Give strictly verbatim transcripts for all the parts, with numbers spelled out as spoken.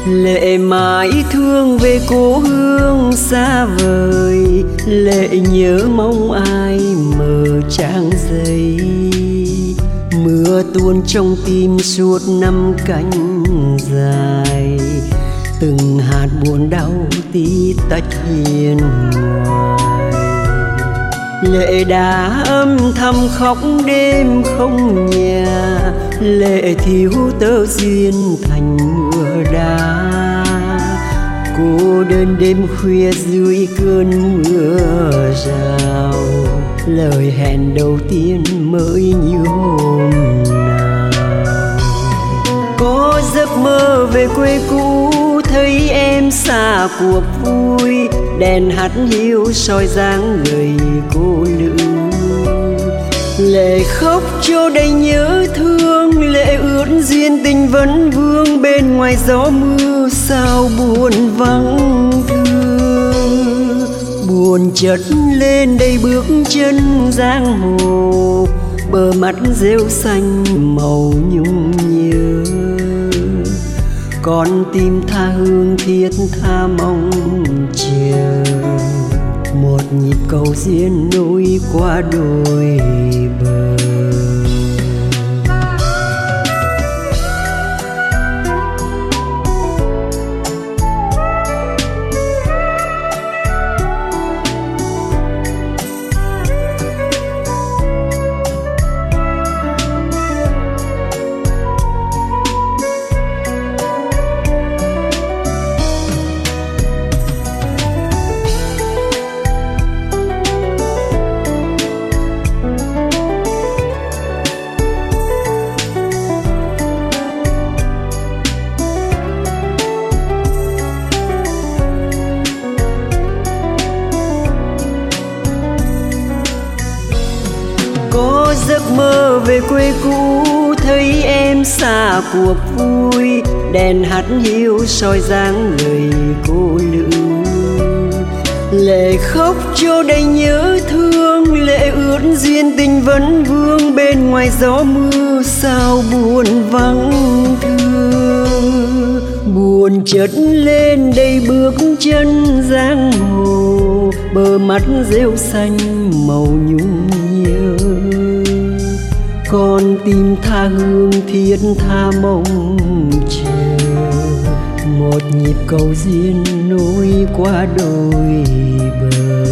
Lệ mãi thương về cố hương xa vời, lệ nhớ mong ai mở trang giấy. Mưa tuôn trong tim suốt năm cánh dài, từng hạt buồn đau tí tách hiền ngoài. Lệ đã âm thầm khóc đêm không nhà, lệ thiếu tơ duyên thành mưa đá. Cô đơn đêm khuya dưới cơn mưa rào, lời hẹn đầu tiên mới như hôm nào. Có giấc mơ về quê cũ, thấy em xa cuộc vui, đèn hắt hiu soi dáng người cô nữ. Lệ khóc cho đầy nhớ thương, lệ ướt duyên tình vẫn vương, bên ngoài gió mưa sao buồn vắng thương. Buồn chợt lên đầy bước chân giang hồ, bờ mắt rêu xanh màu nhung nhớ. Con tim tha hương thiết tha mong chờ, một nhịp cầu duyên nối qua đôi bờ. Có giấc mơ về quê cũ, thấy em xa cuộc vui, đèn hắt hiu soi dáng người cô nữ. Lệ khóc cho đầy nhớ thương, lệ ướt duyên tình vẫn vương, bên ngoài gió mưa sao buồn vắng thương. Buồn chợt lên đầy bước chân giang hồ, bờ mắt rêu xanh màu nhung nhớ. Con tim tha hương thiết tha mong chờ, một nhịp cầu duyên nối qua đôi bờ.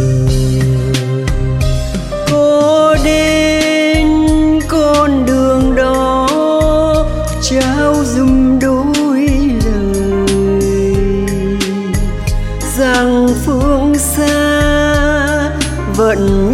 Có đến con đường đó trao dùm đôi lời, rằng phương xa vẫn